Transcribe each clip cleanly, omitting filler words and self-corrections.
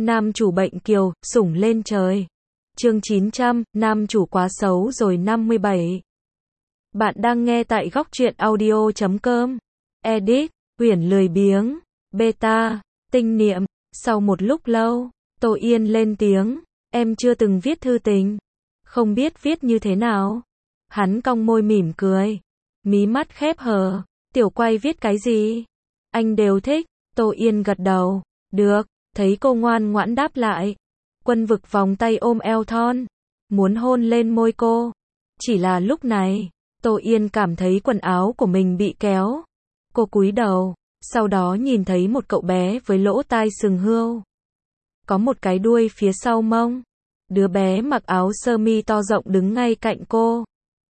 Nam chủ bệnh kiều, sủng lên trời. Chương 900, nam chủ quá xấu rồi 57. Bạn đang nghe tại góc truyện audio.com. Edit, Uyển lười biếng. Beta, tinh niệm. Sau một lúc lâu, Tô Yên lên tiếng. Em chưa từng viết thư tình. Không biết viết như thế nào. Hắn cong môi mỉm cười. Mí mắt khép hờ. Tiểu Quay viết cái gì? Anh đều thích. Tô Yên gật đầu. Được. Thấy cô ngoan ngoãn đáp lại. Quân Vực vòng tay ôm eo thon. Muốn hôn lên môi cô. Chỉ là lúc này, Tô Yên cảm thấy quần áo của mình bị kéo. Cô cúi đầu. Sau đó nhìn thấy một cậu bé với lỗ tai sừng hươu. Có một cái đuôi phía sau mông. Đứa bé mặc áo sơ mi to rộng đứng ngay cạnh cô.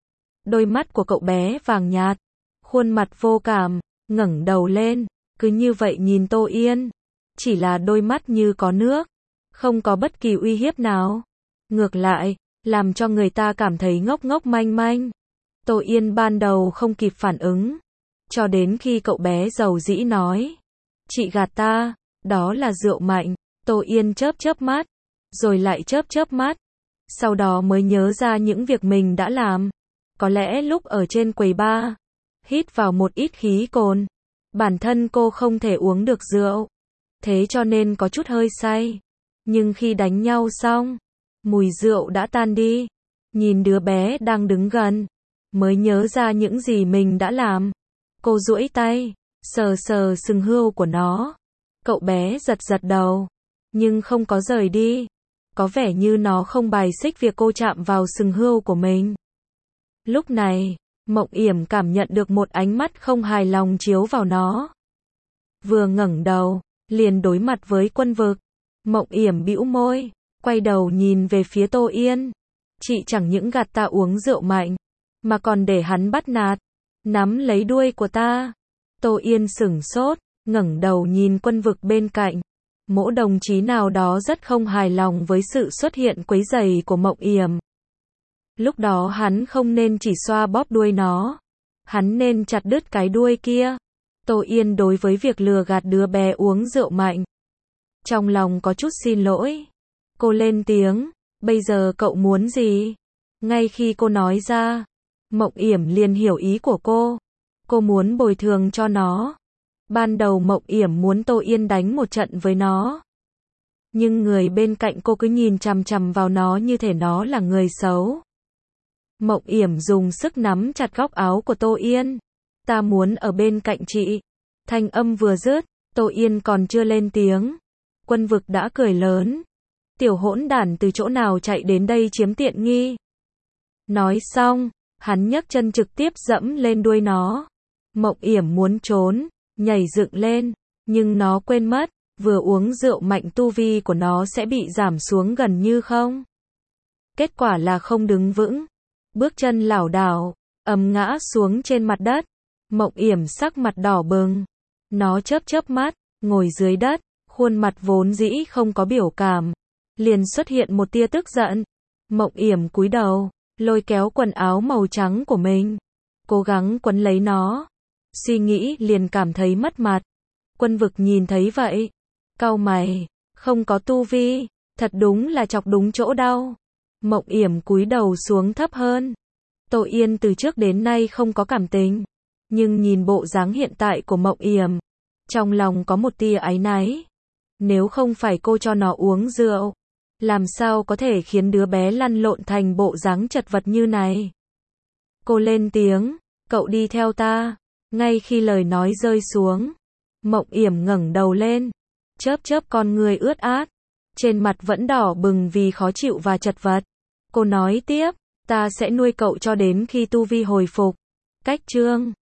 Đôi mắt của cậu bé vàng nhạt. Khuôn mặt vô cảm. Ngẩng đầu lên. Cứ như vậy nhìn Tô Yên. Chỉ là đôi mắt như có nước. Không có bất kỳ uy hiếp nào. Ngược lại, làm cho người ta cảm thấy ngốc ngốc manh manh. Tô Yên ban đầu không kịp phản ứng. Cho đến khi cậu bé dầu dĩ nói. Chị gạt ta, đó là rượu mạnh. Tô Yên chớp chớp mắt. Rồi lại chớp chớp mắt. Sau đó mới nhớ ra những việc mình đã làm. Có lẽ lúc ở trên quầy bar, hít vào một ít khí cồn. Bản thân cô không thể uống được rượu. Thế cho nên có chút hơi say. Nhưng khi đánh nhau xong, mùi rượu đã tan đi. Nhìn đứa bé đang đứng gần, mới nhớ ra những gì mình đã làm. Cô duỗi tay, sờ sờ sừng hươu của nó. Cậu bé giật giật đầu, nhưng không có rời đi. Có vẻ như nó không bài xích việc cô chạm vào sừng hươu của mình. Lúc này, Mộng Yểm cảm nhận được một ánh mắt không hài lòng chiếu vào nó. Vừa ngẩng đầu, liền đối mặt với Quân Vực. Mộng Yểm bĩu môi, quay đầu nhìn về phía Tô Yên. Chị chẳng những gạt ta uống rượu mạnh, mà còn để hắn bắt nạt, nắm lấy đuôi của ta. Tô Yên sửng sốt, ngẩng đầu nhìn Quân Vực bên cạnh. Mỗ đồng chí nào đó rất không hài lòng với sự xuất hiện quấy rầy của Mộng Yểm. Lúc đó hắn không nên chỉ xoa bóp đuôi nó. Hắn nên chặt đứt cái đuôi kia. Tô Yên đối với việc lừa gạt đứa bé uống rượu mạnh, trong lòng có chút xin lỗi. Cô lên tiếng, bây giờ cậu muốn gì? Ngay khi cô nói ra, Mộng Yểm liền hiểu ý của cô. Cô muốn bồi thường cho nó. Ban đầu Mộng Yểm muốn Tô Yên đánh một trận với nó. Nhưng người bên cạnh cô cứ nhìn chằm chằm vào nó như thể nó là người xấu. Mộng Yểm dùng sức nắm chặt góc áo của Tô Yên. Ta muốn ở bên cạnh chị. Thanh âm vừa dứt, Tô Yên còn chưa lên tiếng. Quân Vực đã cười lớn. Tiểu hỗn đản từ chỗ nào chạy đến đây chiếm tiện nghi. Nói xong, hắn nhấc chân trực tiếp dẫm lên đuôi nó. Mộng Yểm muốn trốn, nhảy dựng lên, nhưng nó quên mất, vừa uống rượu mạnh tu vi của nó sẽ bị giảm xuống gần như không. Kết quả là không đứng vững, bước chân lảo đảo, ầm ngã xuống trên mặt đất. Mộng Yểm sắc mặt đỏ bừng, nó chớp chớp mắt, ngồi dưới đất, khuôn mặt vốn dĩ không có biểu cảm, liền xuất hiện một tia tức giận. Mộng Yểm cúi đầu, lôi kéo quần áo màu trắng của mình, cố gắng quấn lấy nó. Suy nghĩ liền cảm thấy mất mặt. Quân Vực nhìn thấy vậy, cau mày, không có tu vi, thật đúng là chọc đúng chỗ đau. Mộng Yểm cúi đầu xuống thấp hơn. Tô Yên từ trước đến nay không có cảm tình, nhưng nhìn bộ dáng hiện tại của Mộng Yểm, trong lòng có một tia áy náy. Nếu không phải cô cho nó uống rượu, làm sao có thể khiến đứa bé lăn lộn thành bộ dáng chật vật như này. Cô lên tiếng, cậu đi theo ta. Ngay khi lời nói rơi xuống, Mộng Yểm ngẩng đầu lên, chớp chớp con người ướt át, trên mặt vẫn đỏ bừng vì khó chịu và chật vật. Cô nói tiếp, ta sẽ nuôi cậu cho đến khi tu vi hồi phục. Cách chương